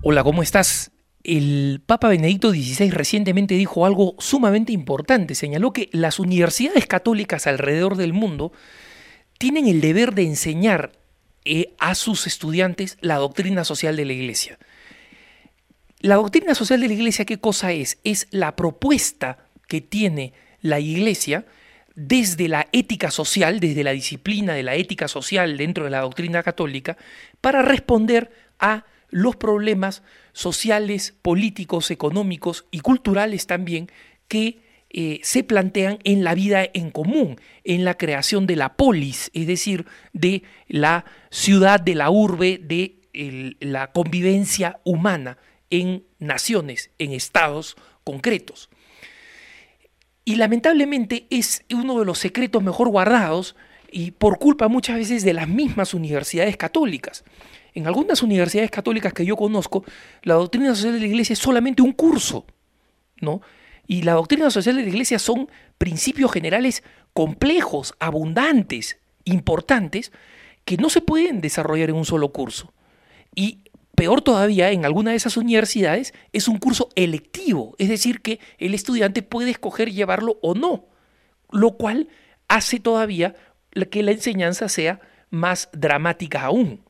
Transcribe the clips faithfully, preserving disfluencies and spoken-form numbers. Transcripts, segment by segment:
Hola, ¿cómo estás? El Papa Benedicto dieciséis recientemente dijo algo sumamente importante. Señaló que las universidades católicas alrededor del mundo tienen el deber de enseñar eh, a sus estudiantes la doctrina social de la Iglesia. La doctrina social de la Iglesia, ¿qué cosa es? Es la propuesta que tiene la Iglesia desde la ética social, desde la disciplina de la ética social dentro de la doctrina católica, para responder a los problemas sociales, políticos, económicos y culturales también que eh, se plantean en la vida en común, en la creación de la polis, es decir, de la ciudad, de la urbe, de el, la convivencia humana en naciones, en estados concretos. Y lamentablemente es uno de los secretos mejor guardados y por culpa muchas veces de las mismas universidades católicas. En algunas universidades católicas que yo conozco, la doctrina social de la Iglesia es solamente un curso, ¿no? Y la doctrina social de la Iglesia son principios generales complejos, abundantes, importantes, que no se pueden desarrollar en un solo curso. Y peor todavía, en alguna de esas universidades es un curso electivo, es decir, que el estudiante puede escoger llevarlo o no, lo cual hace todavía que la enseñanza sea más dramática aún.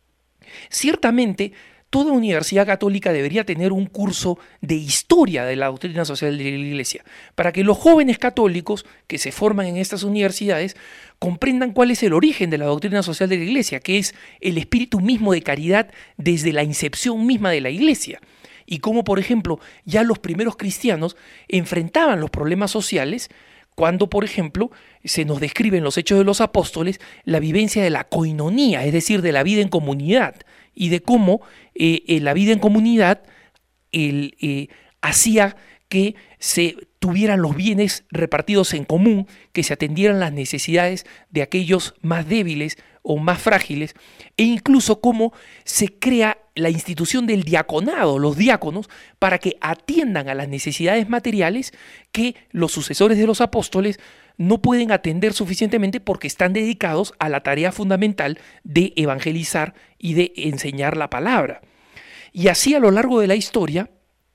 Ciertamente, toda universidad católica debería tener un curso de historia de la doctrina social de la Iglesia, para que los jóvenes católicos que se forman en estas universidades comprendan cuál es el origen de la doctrina social de la Iglesia, que es el espíritu mismo de caridad desde la incepción misma de la Iglesia. Y cómo, por ejemplo, ya los primeros cristianos enfrentaban los problemas sociales cuando, por ejemplo, se nos describe en los Hechos de los Apóstoles la vivencia de la coinonía, es decir, de la vida en comunidad, y de cómo eh, eh, la vida en comunidad el, eh, hacía que se tuvieran los bienes repartidos en común, que se atendieran las necesidades de aquellos más débiles o más frágiles, e incluso cómo se crea la institución del diaconado, los diáconos, para que atiendan a las necesidades materiales que los sucesores de los apóstoles no pueden atender suficientemente porque están dedicados a la tarea fundamental de evangelizar y de enseñar la palabra. Y así a lo largo de la historia,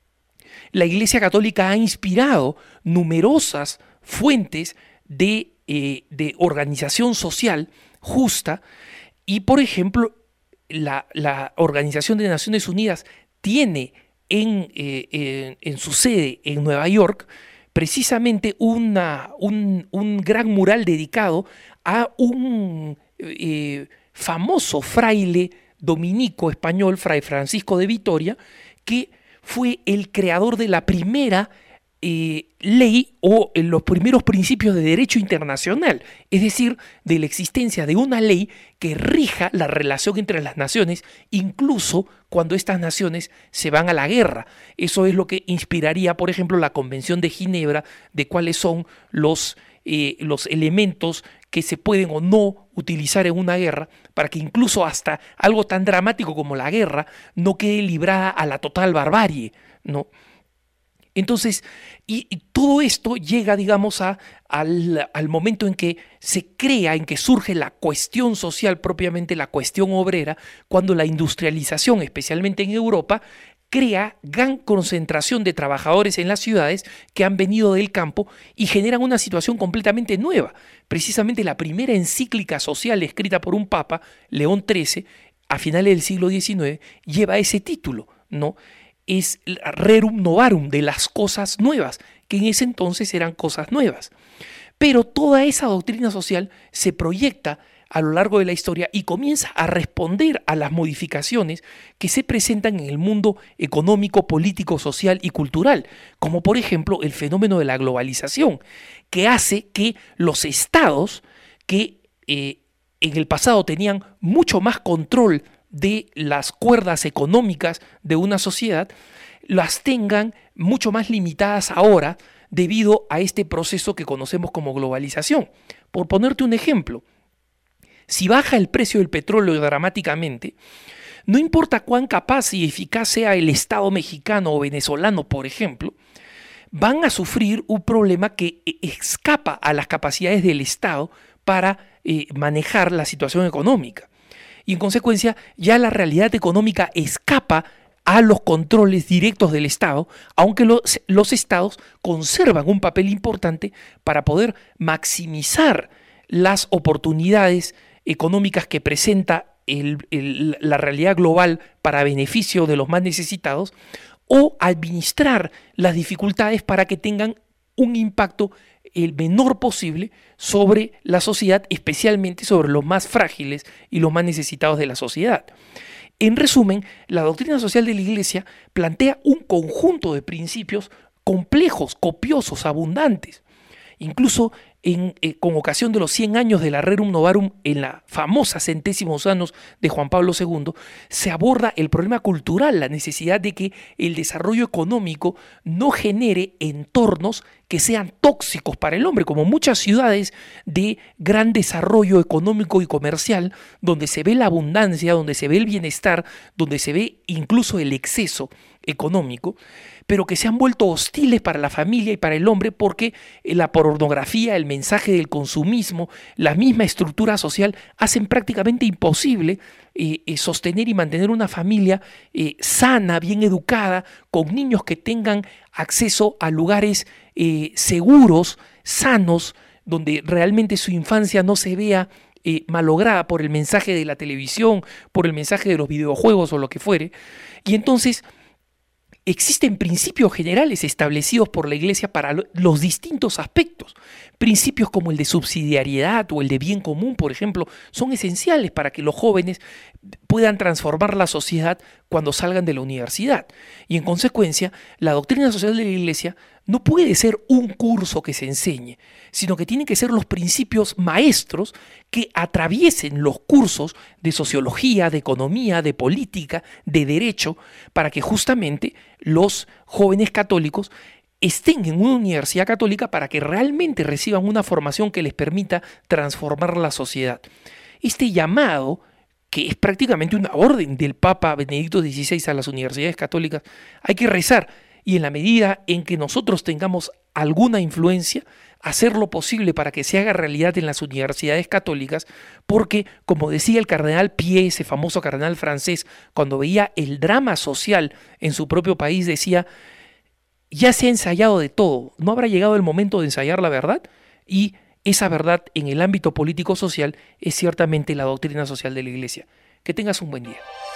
la Iglesia Católica ha inspirado numerosas fuentes de, eh, de organización social justa y, por ejemplo, la, la Organización de Naciones Unidas tiene en, eh, en, en su sede en Nueva York precisamente una, un, un gran mural dedicado a un eh, famoso fraile dominico español, Fray Francisco de Vitoria, que fue el creador de la primera eh, ley o en los primeros principios de derecho internacional, es decir, de la existencia de una ley que rija la relación entre las naciones, incluso cuando estas naciones se van a la guerra. Eso es lo que inspiraría, por ejemplo, la Convención de Ginebra, de cuáles son los, eh, los elementos que se pueden o no utilizar en una guerra, para que incluso hasta algo tan dramático como la guerra no quede librada a la total barbarie, ¿no? Entonces, y, y todo esto llega, digamos, a, al, al momento en que se crea, en que surge la cuestión social, propiamente la cuestión obrera, cuando la industrialización, especialmente en Europa, crea gran concentración de trabajadores en las ciudades que han venido del campo y generan una situación completamente nueva. Precisamente la primera encíclica social escrita por un papa, León trece, a finales del siglo diecinueve, lleva ese título, ¿no? Es Rerum Novarum, de las cosas nuevas, que en ese entonces eran cosas nuevas. Pero toda esa doctrina social se proyecta a lo largo de la historia y comienza a responder a las modificaciones que se presentan en el mundo económico, político, social y cultural, como por ejemplo el fenómeno de la globalización, que hace que los estados que eh, en el pasado tenían mucho más control de las cuerdas económicas de una sociedad, las tengan mucho más limitadas ahora debido a este proceso que conocemos como globalización. Por ponerte un ejemplo, si baja el precio del petróleo dramáticamente, no importa cuán capaz y eficaz sea el Estado mexicano o venezolano, por ejemplo, van a sufrir un problema que escapa a las capacidades del Estado para eh, manejar la situación económica. Y en consecuencia ya la realidad económica escapa a los controles directos del Estado, aunque los, los estados conservan un papel importante para poder maximizar las oportunidades económicas que presenta el, el, la realidad global para beneficio de los más necesitados, o administrar las dificultades para que tengan un impacto el menor posible sobre la sociedad, especialmente sobre los más frágiles y los más necesitados de la sociedad. En resumen, la doctrina social de la Iglesia plantea un conjunto de principios complejos, copiosos, abundantes. Incluso en, eh, con ocasión de los cien años de la Rerum Novarum, en la famosa Centésimos Años de Juan Pablo segundo, se aborda el problema cultural, la necesidad de que el desarrollo económico no genere entornos que sean tóxicos para el hombre, como muchas ciudades de gran desarrollo económico y comercial, donde se ve la abundancia, donde se ve el bienestar, donde se ve incluso el exceso económico, pero que se han vuelto hostiles para la familia y para el hombre porque la pornografía, el mensaje del consumismo, la misma estructura social hacen prácticamente imposible eh, eh, sostener y mantener una familia eh, sana, bien educada, con niños que tengan acceso a lugares eh, seguros, sanos, donde realmente su infancia no se vea eh, malograda por el mensaje de la televisión, por el mensaje de los videojuegos o lo que fuere. Y entonces existen principios generales establecidos por la Iglesia para los distintos aspectos. Principios como el de subsidiariedad o el de bien común, por ejemplo, son esenciales para que los jóvenes puedan transformar la sociedad cuando salgan de la universidad. Y en consecuencia, la doctrina social de la Iglesia no puede ser un curso que se enseñe, sino que tienen que ser los principios maestros que atraviesen los cursos de sociología, de economía, de política, de derecho, para que justamente los jóvenes católicos estén en una universidad católica para que realmente reciban una formación que les permita transformar la sociedad. Este llamado, que es prácticamente una orden del Papa Benedicto dieciséis a las universidades católicas, hay que rezar, y en la medida en que nosotros tengamos alguna influencia, hacer lo posible para que se haga realidad en las universidades católicas, porque, como decía el cardenal Pié, ese famoso cardenal francés, cuando veía el drama social en su propio país, decía: ya se ha ensayado de todo, ¿no habrá llegado el momento de ensayar la verdad? Y esa verdad en el ámbito político-social es ciertamente la doctrina social de la Iglesia. Que tengas un buen día.